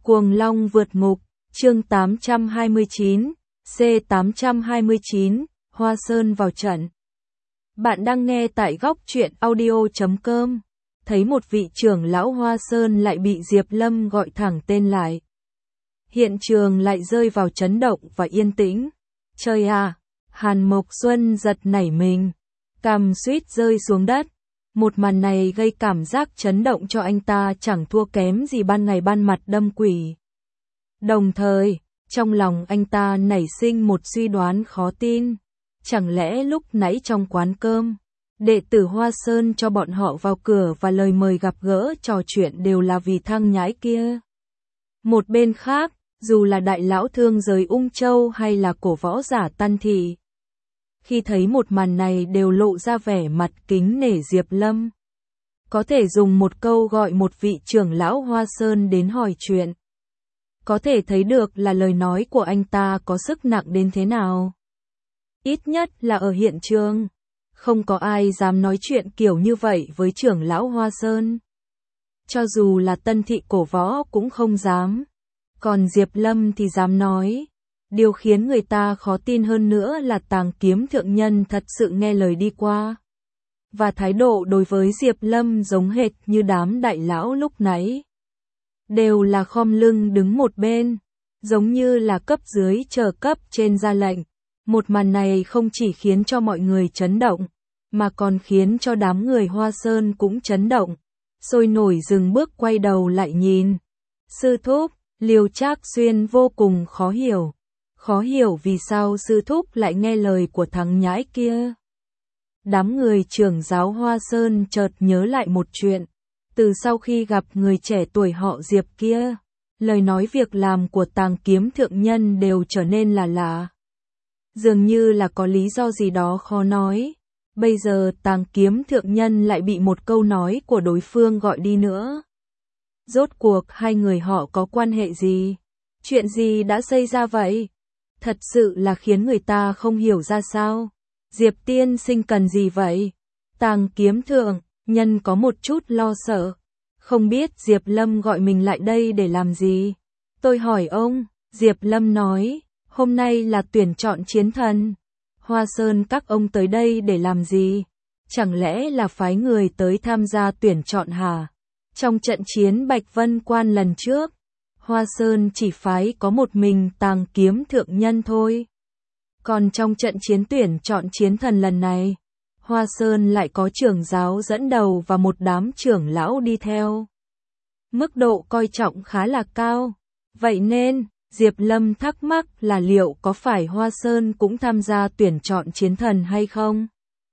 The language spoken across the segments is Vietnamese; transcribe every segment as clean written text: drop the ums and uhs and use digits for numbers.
Cuồng Long vượt ngục, chương 829, C829, Hoa Sơn vào trận. Bạn đang nghe tại góc truyện audio.com. Thấy một vị trưởng lão Hoa Sơn lại bị Diệp Lâm gọi thẳng tên lại. Hiện trường lại rơi vào chấn động và yên tĩnh. Trời à, Hàn Mộc Xuân giật nảy mình, cằm suýt rơi xuống đất. Một màn này gây cảm giác chấn động cho anh ta chẳng thua kém gì ban ngày ban mặt đâm quỷ. Đồng thời, trong lòng anh ta nảy sinh một suy đoán khó tin. Chẳng lẽ lúc nãy trong quán cơm, đệ tử Hoa Sơn cho bọn họ vào cửa và lời mời gặp gỡ trò chuyện đều là vì thằng nhãi kia? Một bên khác, dù là đại lão thương giới Ung Châu hay là cổ võ giả Tân Thị, khi thấy một màn này đều lộ ra vẻ mặt kính nể Diệp Lâm. Có thể dùng một câu gọi một vị trưởng lão Hoa Sơn đến hỏi chuyện. Có thể thấy được là lời nói của anh ta có sức nặng đến thế nào. Ít nhất là ở hiện trường, không có ai dám nói chuyện kiểu như vậy với trưởng lão Hoa Sơn. Cho dù là Tân Thị cổ võ cũng không dám. Còn Diệp Lâm thì dám nói. Điều khiến người ta khó tin hơn nữa là Tàng Kiếm thượng nhân thật sự nghe lời đi qua. Và thái độ đối với Diệp Lâm giống hệt như đám đại lão lúc nãy. Đều là khom lưng đứng một bên, giống như là cấp dưới chờ cấp trên ra lệnh. Một màn này không chỉ khiến cho mọi người chấn động, mà còn khiến cho đám người Hoa Sơn cũng chấn động. Sôi nổi dừng bước quay đầu lại nhìn. Sư thúc, Liêu Trác Xuyên vô cùng khó hiểu. Khó hiểu vì sao sư thúc lại nghe lời của thằng nhãi kia. Đám người trưởng giáo Hoa Sơn chợt nhớ lại một chuyện. Từ sau khi gặp người trẻ tuổi họ Diệp kia, lời nói việc làm của Tàng Kiếm thượng nhân đều trở nên là lạ. Dường như là có lý do gì đó khó nói. Bây giờ Tàng Kiếm thượng nhân lại bị một câu nói của đối phương gọi đi nữa. Rốt cuộc hai người họ có quan hệ gì? Chuyện gì đã xảy ra vậy? Thật sự là khiến người ta không hiểu ra sao. Diệp tiên sinh cần gì vậy? Tàng Kiếm thượng nhân có một chút lo sợ. Không biết Diệp Lâm gọi mình lại đây để làm gì? Tôi hỏi ông. Diệp Lâm nói, hôm nay là tuyển chọn chiến thần. Hoa Sơn các ông tới đây để làm gì? Chẳng lẽ là phái người tới tham gia tuyển chọn hả? Trong trận chiến Bạch Vân Quan lần trước, Hoa Sơn chỉ phái có một mình Tàng Kiếm thượng nhân thôi. Còn trong trận chiến tuyển chọn chiến thần lần này, Hoa Sơn lại có trưởng giáo dẫn đầu và một đám trưởng lão đi theo. Mức độ coi trọng khá là cao. Vậy nên, Diệp Lâm thắc mắc là liệu có phải Hoa Sơn cũng tham gia tuyển chọn chiến thần hay không?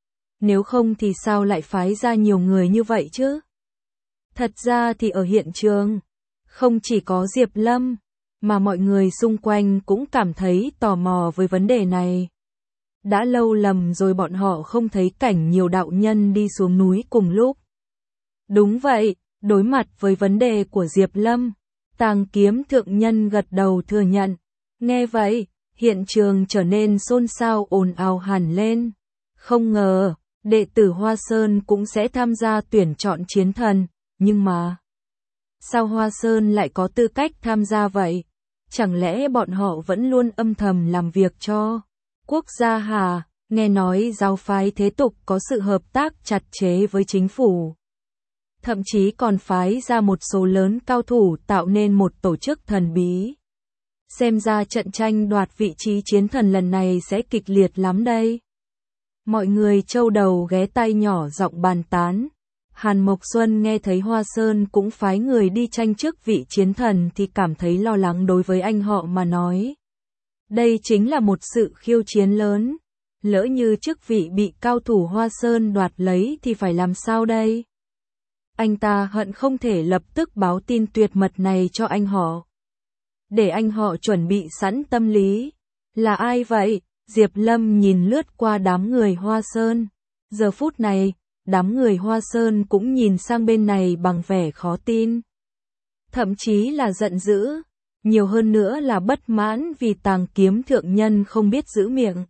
Nếu không thì sao lại phái ra nhiều người như vậy chứ? Thật ra thì ở hiện trường, không chỉ có Diệp Lâm, mà mọi người xung quanh cũng cảm thấy tò mò với vấn đề này. Đã lâu lắm rồi bọn họ không thấy cảnh nhiều đạo nhân đi xuống núi cùng lúc. Đúng vậy, đối mặt với vấn đề của Diệp Lâm, Tàng Kiếm thượng nhân gật đầu thừa nhận. Nghe vậy, hiện trường trở nên xôn xao ồn ào hẳn lên. Không ngờ, đệ tử Hoa Sơn cũng sẽ tham gia tuyển chọn chiến thần, nhưng mà sao Hoa Sơn lại có tư cách tham gia vậy? Chẳng lẽ bọn họ vẫn luôn âm thầm làm việc cho quốc gia hả? Nghe nói giáo phái thế tục có sự hợp tác chặt chẽ với chính phủ. Thậm chí còn phái ra một số lớn cao thủ tạo nên một tổ chức thần bí. Xem ra trận tranh đoạt vị trí chiến thần lần này sẽ kịch liệt lắm đây. Mọi người châu đầu ghé tai nhỏ giọng bàn tán. Hàn Mộc Xuân nghe thấy Hoa Sơn cũng phái người đi tranh chức vị chiến thần thì cảm thấy lo lắng đối với anh họ mà nói. Đây chính là một sự khiêu chiến lớn. Lỡ như chức vị bị cao thủ Hoa Sơn đoạt lấy thì phải làm sao đây? Anh ta hận không thể lập tức báo tin tuyệt mật này cho anh họ. Để anh họ chuẩn bị sẵn tâm lý. Là ai vậy? Diệp Lâm nhìn lướt qua đám người Hoa Sơn. Giờ phút này, đám người Hoa Sơn cũng nhìn sang bên này bằng vẻ khó tin. Thậm chí là giận dữ. Nhiều hơn nữa là bất mãn vì Tàng Kiếm thượng nhân không biết giữ miệng.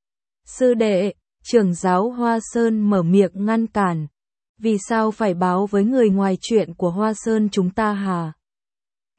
Sư đệ, trưởng giáo Hoa Sơn mở miệng ngăn cản. Vì sao phải báo với người ngoài chuyện của Hoa Sơn chúng ta hả?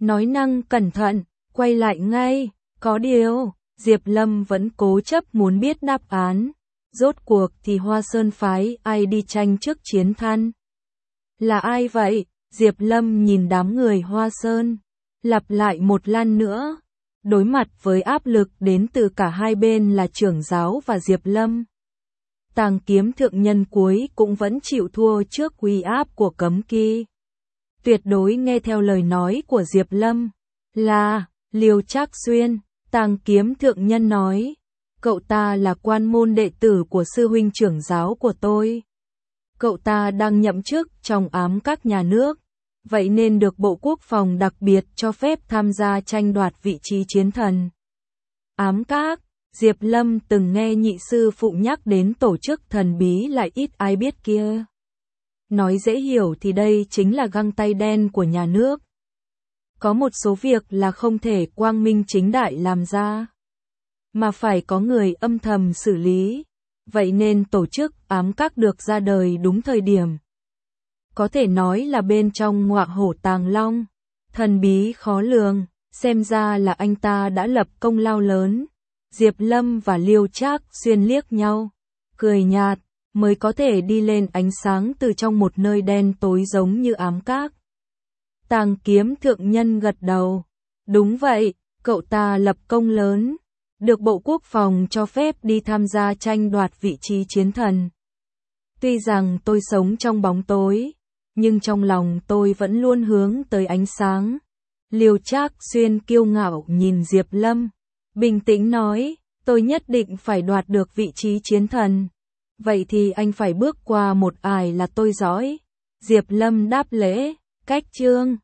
nói năng cẩn thận, quay lại ngay. Có điều, Diệp Lâm vẫn cố chấp muốn biết đáp án. Rốt cuộc thì Hoa Sơn phái ai đi tranh chức chiến thần? Là ai vậy? Diệp Lâm nhìn đám người Hoa Sơn, lặp lại một lần nữa. Đối mặt với áp lực đến từ cả hai bên là trưởng giáo và Diệp Lâm, Tàng Kiếm thượng nhân cuối cũng vẫn chịu thua trước uy áp của Cấm Kỵ. Tuyệt đối nghe theo lời nói của Diệp Lâm. Là, Liêu Trác Xuyên, Tàng Kiếm thượng nhân nói. Cậu ta là quan môn đệ tử của sư huynh trưởng giáo của tôi. Cậu ta đang nhậm chức trong ám các nhà nước, vậy nên được Bộ Quốc phòng đặc biệt cho phép tham gia tranh đoạt vị trí chiến thần. Ám các, Diệp Lâm từng nghe nhị sư phụ nhắc đến tổ chức thần bí lại ít ai biết kia. Nói dễ hiểu thì đây chính là găng tay đen của nhà nước. Có một số việc là không thể quang minh chính đại làm ra, mà phải có người âm thầm xử lý. Vậy nên tổ chức ám các được ra đời đúng thời điểm. Có thể nói là bên trong ngọa hổ tàng long, thần bí khó lường, xem ra là anh ta đã lập công lao lớn. Diệp Lâm và Liêu Trác Xuyên liếc nhau, cười nhạt, mới có thể đi lên ánh sáng từ trong một nơi đen tối giống như ám các. Tàng Kiếm thượng nhân gật đầu. Đúng vậy, cậu ta lập công lớn, được Bộ Quốc phòng cho phép đi tham gia tranh đoạt vị trí chiến thần. Tuy rằng tôi sống trong bóng tối, nhưng trong lòng tôi vẫn luôn hướng tới ánh sáng. Liêu Trác Xuyên kiêu ngạo nhìn Diệp Lâm, bình tĩnh nói, tôi nhất định phải đoạt được vị trí chiến thần. Vậy thì anh phải bước qua một ải là tôi dõi. Diệp Lâm đáp lễ, cách chương.